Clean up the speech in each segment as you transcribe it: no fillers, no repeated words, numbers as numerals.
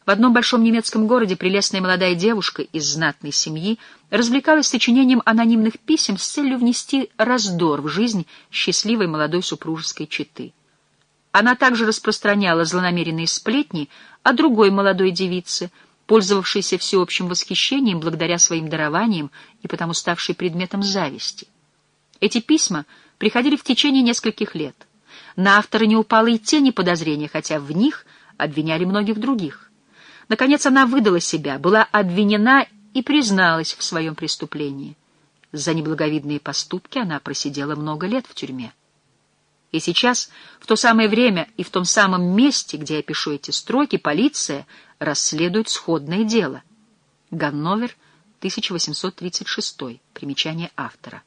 В одном большом немецком городе прелестная молодая девушка из знатной семьи развлекалась сочинением анонимных писем с целью внести раздор в жизнь счастливой молодой супружеской четы. Она также распространяла злонамеренные сплетни о другой молодой девице, пользовавшейся всеобщим восхищением благодаря своим дарованиям и потому ставшей предметом зависти. Эти письма приходили в течение нескольких лет. На автора не упало и тени подозрения, хотя в них обвиняли многих других. Наконец она выдала себя, была обвинена и призналась в своем преступлении. За неблаговидные поступки она просидела много лет в тюрьме. И сейчас, в то самое время и в том самом месте, где я пишу эти строки, полиция расследует сходное дело. Ганновер, 1836. Примечание автора.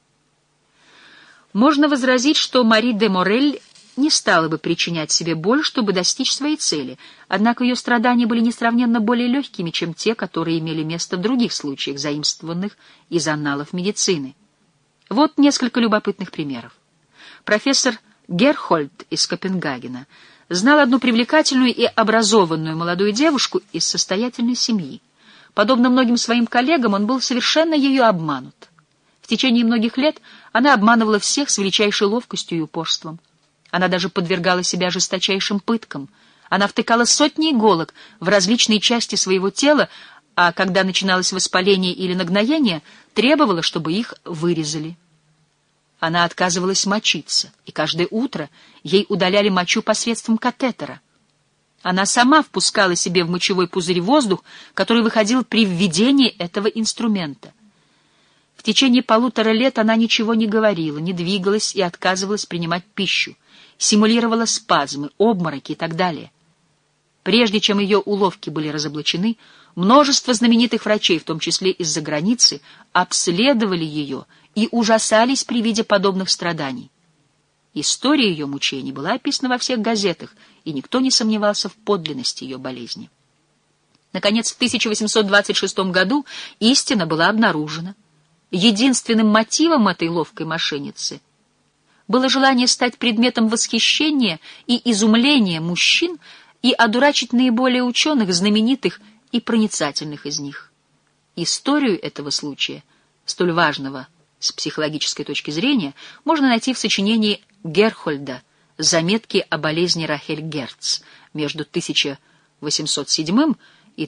Можно возразить, что Мари де Морель не стала бы причинять себе боль, чтобы достичь своей цели, однако ее страдания были несравненно более легкими, чем те, которые имели место в других случаях, заимствованных из анналов медицины. Вот несколько любопытных примеров. Профессор Герхольд из Копенгагена знал одну привлекательную и образованную молодую девушку из состоятельной семьи. Подобно многим своим коллегам, он был совершенно ею обманут. В течение многих лет она обманывала всех с величайшей ловкостью и упорством. Она даже подвергала себя жесточайшим пыткам. Она втыкала сотни иголок в различные части своего тела, а когда начиналось воспаление или нагноение, требовала, чтобы их вырезали. Она отказывалась мочиться, и каждое утро ей удаляли мочу посредством катетера. Она сама впускала себе в мочевой пузырь воздух, который выходил при введении этого инструмента. В течение 1,5 лет она ничего не говорила, не двигалась и отказывалась принимать пищу, симулировала спазмы, обмороки и так далее. Прежде чем ее уловки были разоблачены, множество знаменитых врачей, в том числе из-за границы, обследовали ее и ужасались при виде подобных страданий. История ее мучений была описана во всех газетах, и никто не сомневался в подлинности ее болезни. Наконец, в 1826 году истина была обнаружена. Единственным мотивом этой ловкой мошенницы было желание стать предметом восхищения и изумления мужчин и одурачить наиболее ученых, знаменитых и проницательных из них. Историю этого случая, столь важного с психологической точки зрения, можно найти в сочинении Герхольда «Заметки о болезни Рахель Герц» между 1807 и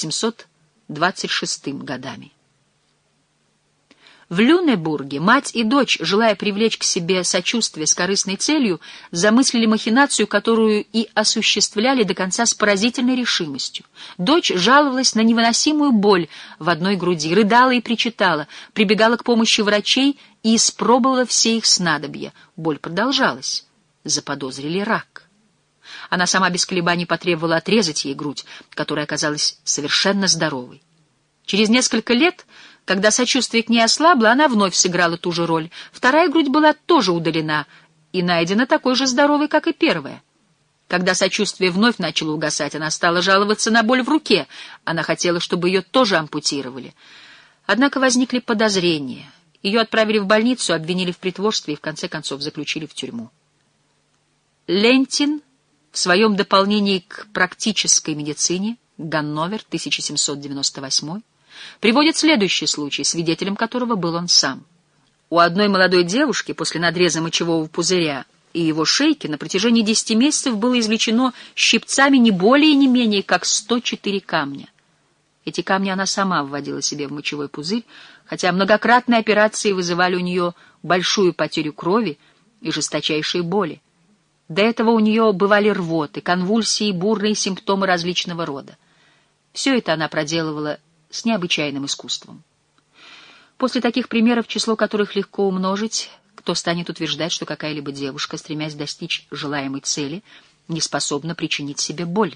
1826 годами. В Люнебурге мать и дочь, желая привлечь к себе сочувствие с корыстной целью, замыслили махинацию, которую и осуществляли до конца с поразительной решимостью. Дочь жаловалась на невыносимую боль в одной груди, рыдала и причитала, прибегала к помощи врачей и испробовала все их снадобья. Боль продолжалась. Заподозрили рак. Она сама без колебаний потребовала отрезать ей грудь, которая оказалась совершенно здоровой. Через несколько лет, когда сочувствие к ней ослабло, она вновь сыграла ту же роль. Вторая грудь была тоже удалена и найдена такой же здоровой, как и первая. Когда сочувствие вновь начало угасать, она стала жаловаться на боль в руке. Она хотела, чтобы ее тоже ампутировали. Однако возникли подозрения. Ее отправили в больницу, обвинили в притворстве и в конце концов заключили в тюрьму. Лентин в своем дополнении к практической медицине, Ганновер, 1798, приводит следующий случай, свидетелем которого был он сам. У одной молодой девушки после надреза мочевого пузыря и его шейки на протяжении 10 месяцев было извлечено щипцами не более и не менее, как 104 камня. Эти камни она сама вводила себе в мочевой пузырь, хотя многократные операции вызывали у нее большую потерю крови и жесточайшие боли. До этого у нее бывали рвоты, конвульсии и бурные симптомы различного рода. Все это она проделывала с необычайным искусством. После таких примеров, число которых легко умножить, кто станет утверждать, что какая-либо девушка, стремясь достичь желаемой цели, не способна причинить себе боль?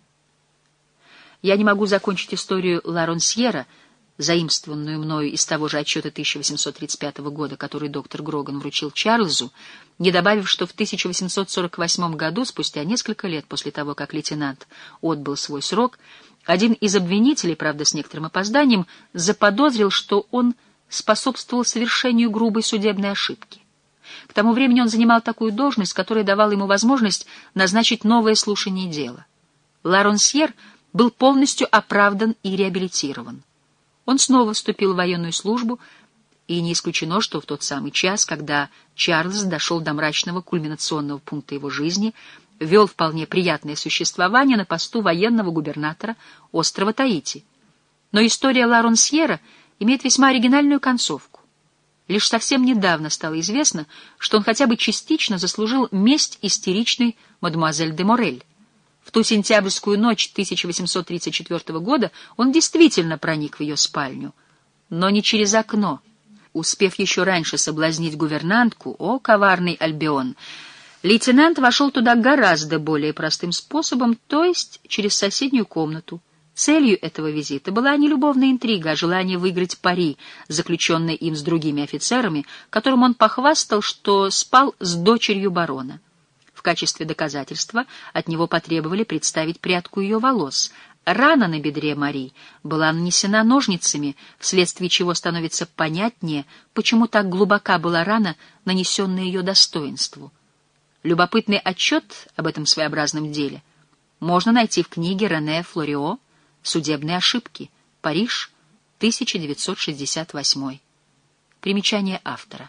Я не могу закончить историю Ларонсьера, заимствованную мною из того же отчета 1835 года, который доктор Гроган вручил Чарльзу, не добавив, что в 1848 году, спустя несколько лет после того, как лейтенант отбыл свой срок, один из обвинителей, правда, с некоторым опозданием, заподозрил, что он способствовал совершению грубой судебной ошибки. К тому времени он занимал такую должность, которая давала ему возможность назначить новое слушание дела. Ларонсьер был полностью оправдан и реабилитирован. Он снова вступил в военную службу, и не исключено, что в тот самый час, когда Чарльз дошел до мрачного кульминационного пункта его жизни, вел вполне приятное существование на посту военного губернатора острова Таити. Но история Ла Ронсьера имеет весьма оригинальную концовку. Лишь совсем недавно стало известно, что он хотя бы частично заслужил месть истеричной мадемуазель де Морель. В ту сентябрьскую ночь 1834 года он действительно проник в ее спальню, но не через окно. Успев еще раньше соблазнить гувернантку, о, коварный Альбион, лейтенант вошел туда гораздо более простым способом, то есть через соседнюю комнату. Целью этого визита была не любовная интрига, а желание выиграть пари, заключенное им с другими офицерами, которым он похвастал, что спал с дочерью барона. В качестве доказательства от него потребовали представить прядку ее волос. Рана на бедре Мари была нанесена ножницами, вследствие чего становится понятнее, почему так глубока была рана, нанесенная ее достоинству. Любопытный отчет об этом своеобразном деле можно найти в книге Рене Флорио «Судебные ошибки. Париж, 1968». Примечание автора.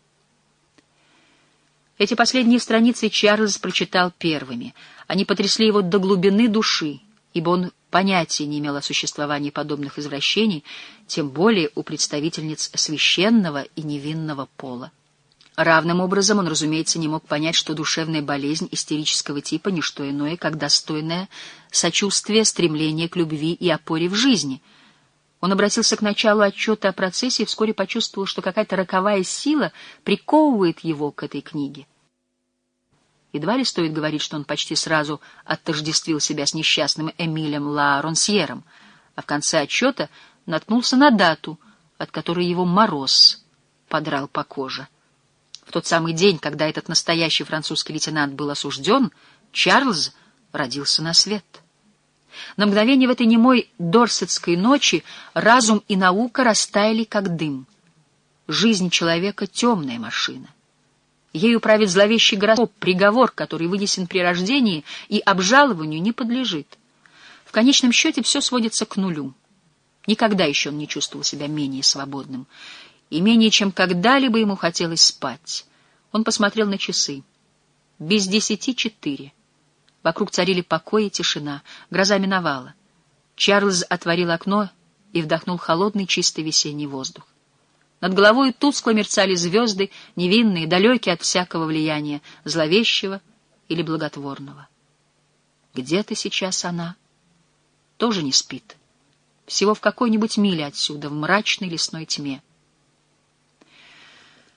Эти последние страницы Чарльз прочитал первыми. Они потрясли его до глубины души, ибо он понятия не имел о существовании подобных извращений, тем более у представительниц священного и невинного пола. Равным образом он, разумеется, не мог понять, что душевная болезнь истерического типа — не что иное, как достойное сочувствие, стремление к любви и опоре в жизни. Он обратился к началу отчета о процессе и вскоре почувствовал, что какая-то роковая сила приковывает его к этой книге. Едва ли стоит говорить, что он почти сразу отождествил себя с несчастным Эмилем Ла Ронсьером, а в конце отчета наткнулся на дату, от которой его мороз подрал по коже. В тот самый день, когда этот настоящий французский лейтенант был осужден, Чарльз родился на свет. На мгновение в этой немой дорсетской ночи разум и наука растаяли, как дым. Жизнь человека — темная машина. Ею правит зловещий гороскоп, приговор, который вынесен при рождении и обжалованию не подлежит. В конечном счете все сводится к нулю. Никогда еще он не чувствовал себя менее свободным. И менее чем когда-либо ему хотелось спать. Он посмотрел на часы. 3:50. Вокруг царили покой и тишина. Гроза миновала. Чарльз отворил окно и вдохнул холодный чистый весенний воздух. Над головой тускло мерцали звезды, невинные, далекие от всякого влияния, зловещего или благотворного. Где-то сейчас она тоже не спит. Всего в какой-нибудь миле отсюда, в мрачной лесной тьме.